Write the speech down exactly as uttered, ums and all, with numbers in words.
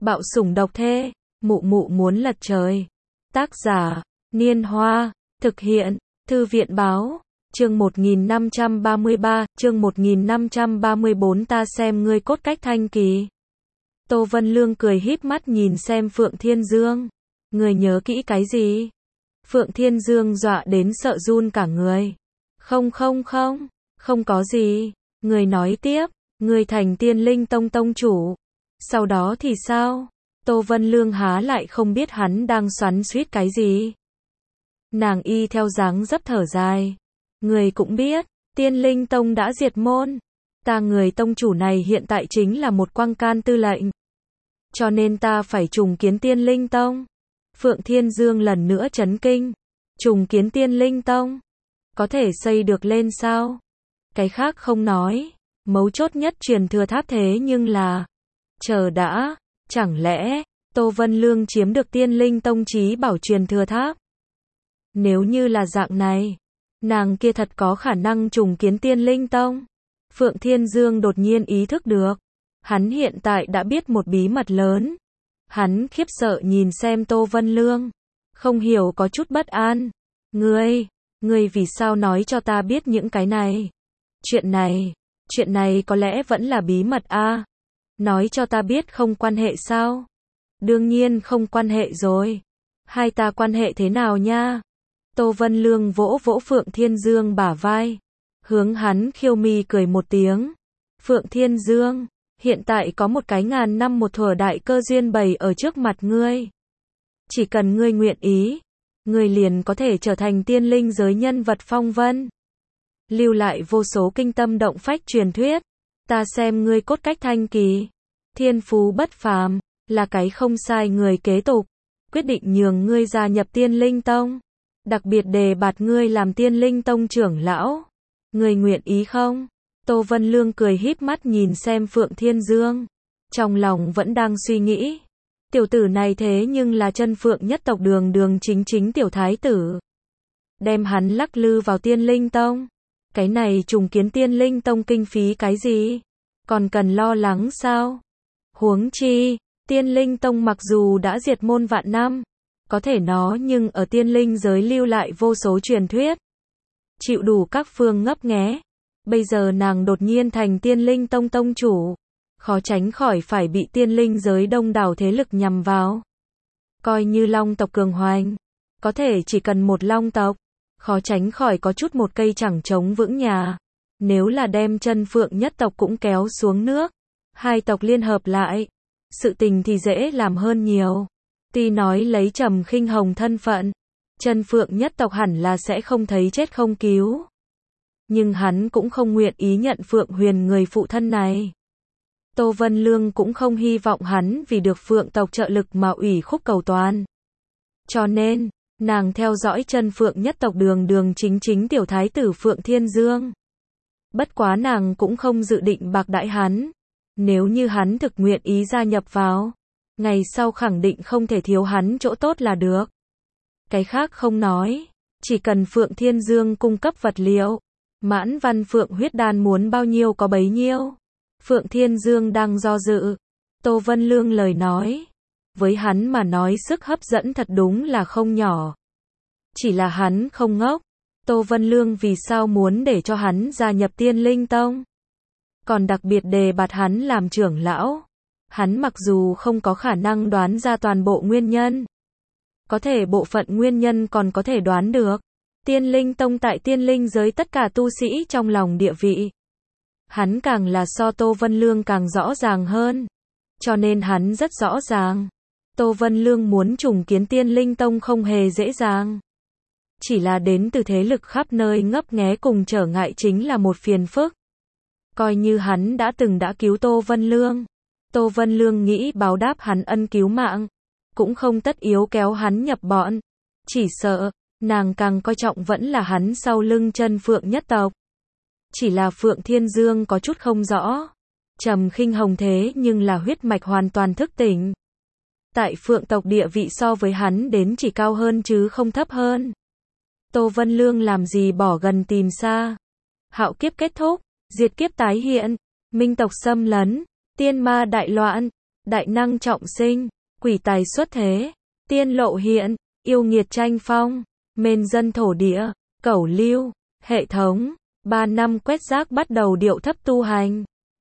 Bạo sủng độc thê, mụ mụ muốn lật trời. Tác giả, Niên Hoa, thực hiện, Thư viện báo, chương một nghìn năm trăm ba mươi ba, chương một nghìn năm trăm ba mươi bốn ta xem ngươi cốt cách thanh kỳ. Tô Vân Lương cười híp mắt nhìn xem Phượng Thiên Dương. Ngươi nhớ kỹ cái gì? Phượng Thiên Dương dọa đến sợ run cả người. Không không không, không có gì. Người nói tiếp, người thành Tiên Linh Tông tông chủ. Sau đó thì sao? Tô Vân Lương há lại không biết hắn đang xoắn xuýt cái gì. Nàng y theo dáng dấp thở dài. Người cũng biết, Tiên Linh Tông đã diệt môn. Ta người tông chủ này hiện tại chính là một quang can tư lệnh. Cho nên ta phải trùng kiến Tiên Linh Tông. Phượng Thiên Dương lần nữa chấn kinh. Trùng kiến Tiên Linh Tông? Có thể xây được lên sao? Cái khác không nói. Mấu chốt nhất truyền thừa tháp thế nhưng là... Chờ đã, chẳng lẽ, Tô Vân Lương chiếm được Tiên Linh Tông chí bảo truyền thừa tháp? Nếu như là dạng này, nàng kia thật có khả năng trùng kiến Tiên Linh Tông. Phượng Thiên Dương đột nhiên ý thức được. Hắn hiện tại đã biết một bí mật lớn. Hắn khiếp sợ nhìn xem Tô Vân Lương. Không hiểu có chút bất an. Ngươi, ngươi vì sao nói cho ta biết những cái này? Chuyện này, chuyện này có lẽ vẫn là bí mật a. À? Nói cho ta biết không quan hệ sao? Đương nhiên không quan hệ rồi. Hai ta quan hệ thế nào nha? Tô Vân Lương vỗ vỗ Phượng Thiên Dương bả vai. Hướng hắn khiêu mi cười một tiếng. Phượng Thiên Dương, hiện tại có một cái ngàn năm một thuở đại cơ duyên bày ở trước mặt ngươi. Chỉ cần ngươi nguyện ý, ngươi liền có thể trở thành tiên linh giới nhân vật phong vân. Lưu lại vô số kinh tâm động phách truyền thuyết. Ta xem ngươi cốt cách thanh kỳ, thiên phú bất phàm, là cái không sai người kế tục. Quyết định nhường ngươi gia nhập Tiên Linh Tông. Đặc biệt đề bạt ngươi làm Tiên Linh Tông trưởng lão. Ngươi nguyện ý không? Tô Vân Lương cười híp mắt nhìn xem Phượng Thiên Dương. Trong lòng vẫn đang suy nghĩ. Tiểu tử này thế nhưng là chân Phượng nhất tộc đường đường chính chính tiểu thái tử. Đem hắn lắc lư vào Tiên Linh Tông. Cái này trùng kiến Tiên Linh Tông kinh phí cái gì? Còn cần lo lắng sao? Huống chi, Tiên Linh Tông mặc dù đã diệt môn vạn năm, có thể nó nhưng ở tiên linh giới lưu lại vô số truyền thuyết. Chịu đủ các phương ngấp nghé. Bây giờ nàng đột nhiên thành Tiên Linh Tông tông chủ. Khó tránh khỏi phải bị tiên linh giới đông đảo thế lực nhằm vào. Coi như long tộc cường hoành. Có thể chỉ cần một long tộc. Khó tránh khỏi có chút một cây chẳng chống vững nhà. Nếu là đem chân Phượng nhất tộc cũng kéo xuống nước. Hai tộc liên hợp lại. Sự tình thì dễ làm hơn nhiều. Tuy nói lấy Trầm Khinh Hồng thân phận. Chân Phượng nhất tộc hẳn là sẽ không thấy chết không cứu. Nhưng hắn cũng không nguyện ý nhận Phượng Huyền người phụ thân này. Tô Vân Lương cũng không hy vọng hắn vì được Phượng tộc trợ lực mà ủy khúc cầu toàn. Cho nên, nàng theo dõi chân Phượng nhất tộc đường đường chính chính tiểu thái tử Phượng Thiên Dương. Bất quá nàng cũng không dự định bạc đãi hắn. Nếu như hắn thực nguyện ý gia nhập vào, ngày sau khẳng định không thể thiếu hắn chỗ tốt là được. Cái khác không nói, chỉ cần Phượng Thiên Dương cung cấp vật liệu, Mãn Văn Phượng huyết đan muốn bao nhiêu có bấy nhiêu. Phượng Thiên Dương đang do dự. Tô Vân Lương lời nói, với hắn mà nói sức hấp dẫn thật đúng là không nhỏ. Chỉ là hắn không ngốc. Tô Vân Lương vì sao muốn để cho hắn gia nhập Tiên Linh Tông? Còn đặc biệt đề bạt hắn làm trưởng lão. Hắn mặc dù không có khả năng đoán ra toàn bộ nguyên nhân. Có thể bộ phận nguyên nhân còn có thể đoán được. Tiên Linh Tông tại tiên linh giới tất cả tu sĩ trong lòng địa vị. Hắn càng là so Tô Vân Lương càng rõ ràng hơn. Cho nên hắn rất rõ ràng. Tô Vân Lương muốn trùng kiến Tiên Linh Tông không hề dễ dàng. Chỉ là đến từ thế lực khắp nơi ngấp nghé cùng trở ngại chính là một phiền phức. Coi như hắn đã từng đã cứu Tô Vân Lương. Tô Vân Lương nghĩ báo đáp hắn ân cứu mạng. Cũng không tất yếu kéo hắn nhập bọn. Chỉ sợ, nàng càng coi trọng vẫn là hắn sau lưng chân Phượng nhất tộc. Chỉ là Phượng Thiên Dương có chút không rõ. Trầm Khinh Hồng thế nhưng là huyết mạch hoàn toàn thức tỉnh. Tại Phượng tộc địa vị so với hắn đến chỉ cao hơn chứ không thấp hơn. Tô Vân Lương làm gì bỏ gần tìm xa. Hạo kiếp kết thúc, diệt kiếp tái hiện, minh tộc xâm lấn, tiên ma đại loạn, đại năng trọng sinh, quỷ tài xuất thế, tiên lộ hiện, yêu nghiệt tranh phong, mên dân thổ địa, cẩu lưu, hệ thống, ba năm quét rác bắt đầu điệu thấp tu hành.